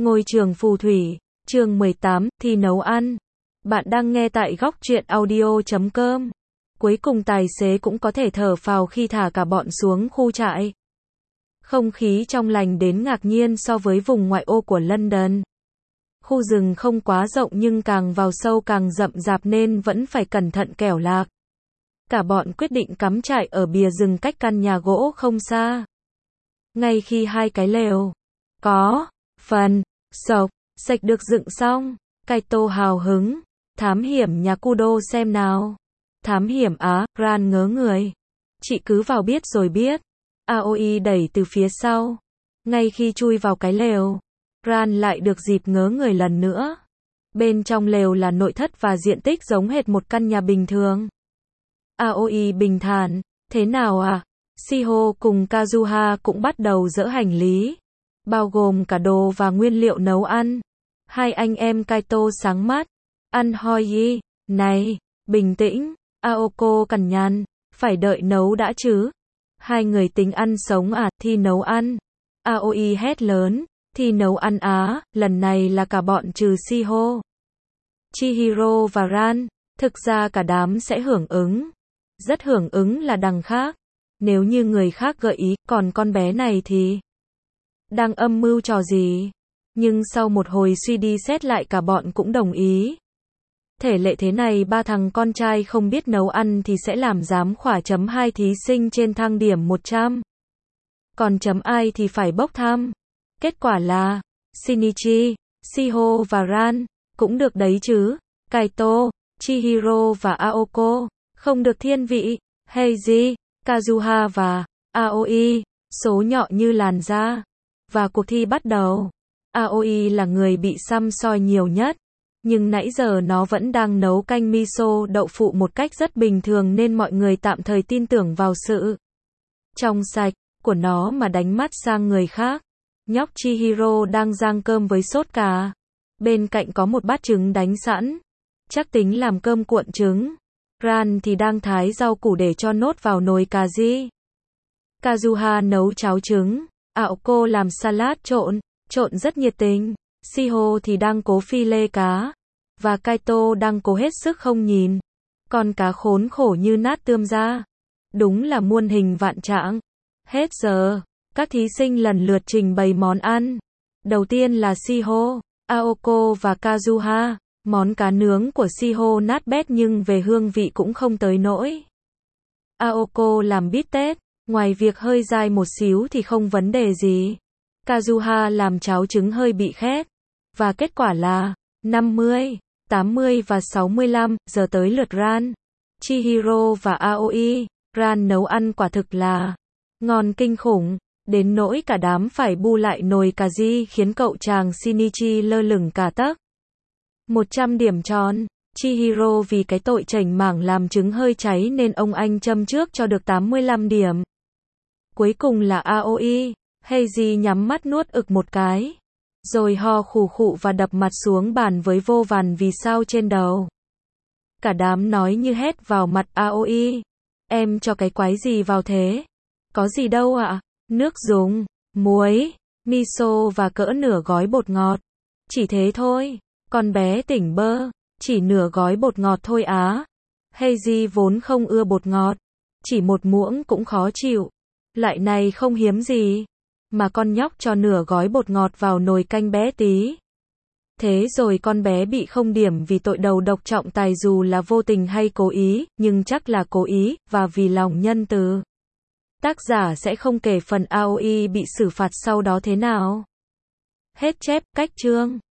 Ngôi trường phù thủy, chương 18, thi nấu ăn. Bạn đang nghe tại góc truyện audio.com. Cuối cùng tài xế cũng có thể thở phào khi thả cả bọn xuống khu trại. Không khí trong lành đến ngạc nhiên so với vùng ngoại ô của London. Khu rừng không quá rộng nhưng càng vào sâu càng rậm rạp nên vẫn phải cẩn thận kẻo lạc. Cả bọn quyết định cắm trại ở bìa rừng cách căn nhà gỗ không xa. Ngay khi hai cái lều có phần sạch được dựng xong, Kaito hào hứng, thám hiểm nhà Kudo xem nào. Thám hiểm á, Ran ngớ người. Chị cứ vào biết rồi biết. Aoi đẩy từ phía sau. Ngay khi chui vào cái lều, Ran lại được dịp ngớ người lần nữa. Bên trong lều là nội thất và diện tích giống hệt một căn nhà bình thường. Aoi bình thản, thế nào à? Shiho cùng Kazuha cũng bắt đầu dỡ hành lý, bao gồm cả đồ và nguyên liệu nấu ăn. Hai anh em Kaito sáng mắt. Ăn Hoyi, này, bình tĩnh, Aoko cằn nhằn, phải đợi nấu đã chứ. Hai người tính ăn sống à, thi nấu ăn. Aoi hét lớn, thi nấu ăn á, lần này là cả bọn trừ Shiho, Chihiro và Ran, thực ra cả đám sẽ hưởng ứng. Rất hưởng ứng là đằng khác. Nếu như người khác gợi ý, còn con bé này thì đang âm mưu trò gì? Nhưng sau một hồi suy đi xét lại cả bọn cũng đồng ý. Thể lệ thế này ba thằng con trai không biết nấu ăn thì sẽ làm giám khỏa chấm 2 thí sinh trên thang điểm 100. Còn chấm ai thì phải bốc thăm. Kết quả là Shinichi, Shiho và Ran cũng được đấy chứ. Kaito, Chihiro và Aoko không được thiên vị. Heiji, Kazuha và Aoi số nhọ như làn da. Và cuộc thi bắt đầu. Aoi là người bị săm soi nhiều nhất, nhưng nãy giờ nó vẫn đang nấu canh miso đậu phụ một cách rất bình thường nên mọi người tạm thời tin tưởng vào sự trong sạch của nó mà đánh mắt sang người khác. Nhóc Chihiro đang rang cơm với sốt cà. Bên cạnh có một bát trứng đánh sẵn, chắc tính làm cơm cuộn trứng. Ran thì đang thái rau củ để cho nốt vào nồi cà ri. Kazuha nấu cháo trứng. Aoko làm salad trộn rất nhiệt tình. Shiho thì đang cố phi lê cá. Và Kaito đang cố hết sức không nhìn con cá khốn khổ như nát tươm ra. Đúng là muôn hình vạn trạng. Hết giờ, các thí sinh lần lượt trình bày món ăn. Đầu tiên là Shiho, Aoko và Kazuha. Món cá nướng của Shiho nát bét nhưng về hương vị cũng không tới nỗi. Aoko làm bít tết, ngoài việc hơi dai một xíu thì không vấn đề gì. Kazuha làm cháo trứng hơi bị khét. Và kết quả là 50, 80 và 65, giờ tới lượt Ran, Chihiro và Aoi. Ran nấu ăn quả thực là ngon kinh khủng, đến nỗi cả đám phải bu lại nồi cà ri khiến cậu chàng Shinichi lơ lửng cả tấc. 100 điểm tròn. Chihiro vì cái tội chảnh mảng làm trứng hơi cháy nên ông anh châm trước cho được 85 điểm. Cuối cùng là Aoi. Heiji nhắm mắt nuốt ực một cái, rồi ho khù khụ và đập mặt xuống bàn với vô vàn vì sao trên đầu. Cả đám nói như hét vào mặt Aoi. Em cho cái quái gì vào thế? Có gì đâu ạ? Nước dùng, muối, miso và cỡ nửa gói bột ngọt. Chỉ thế thôi. Con bé tỉnh bơ. Chỉ nửa gói bột ngọt thôi á. Heiji vốn không ưa bột ngọt. Chỉ một muỗng cũng khó chịu. Loại này không hiếm gì. Mà con nhóc cho nửa gói bột ngọt vào nồi canh bé tí. Thế rồi con bé bị không điểm vì tội đầu độc trọng tài dù là vô tình hay cố ý, nhưng chắc là cố ý, và vì lòng nhân từ. Tác giả sẽ không kể phần Aoi bị xử phạt sau đó thế nào. Hết chép, cách chương.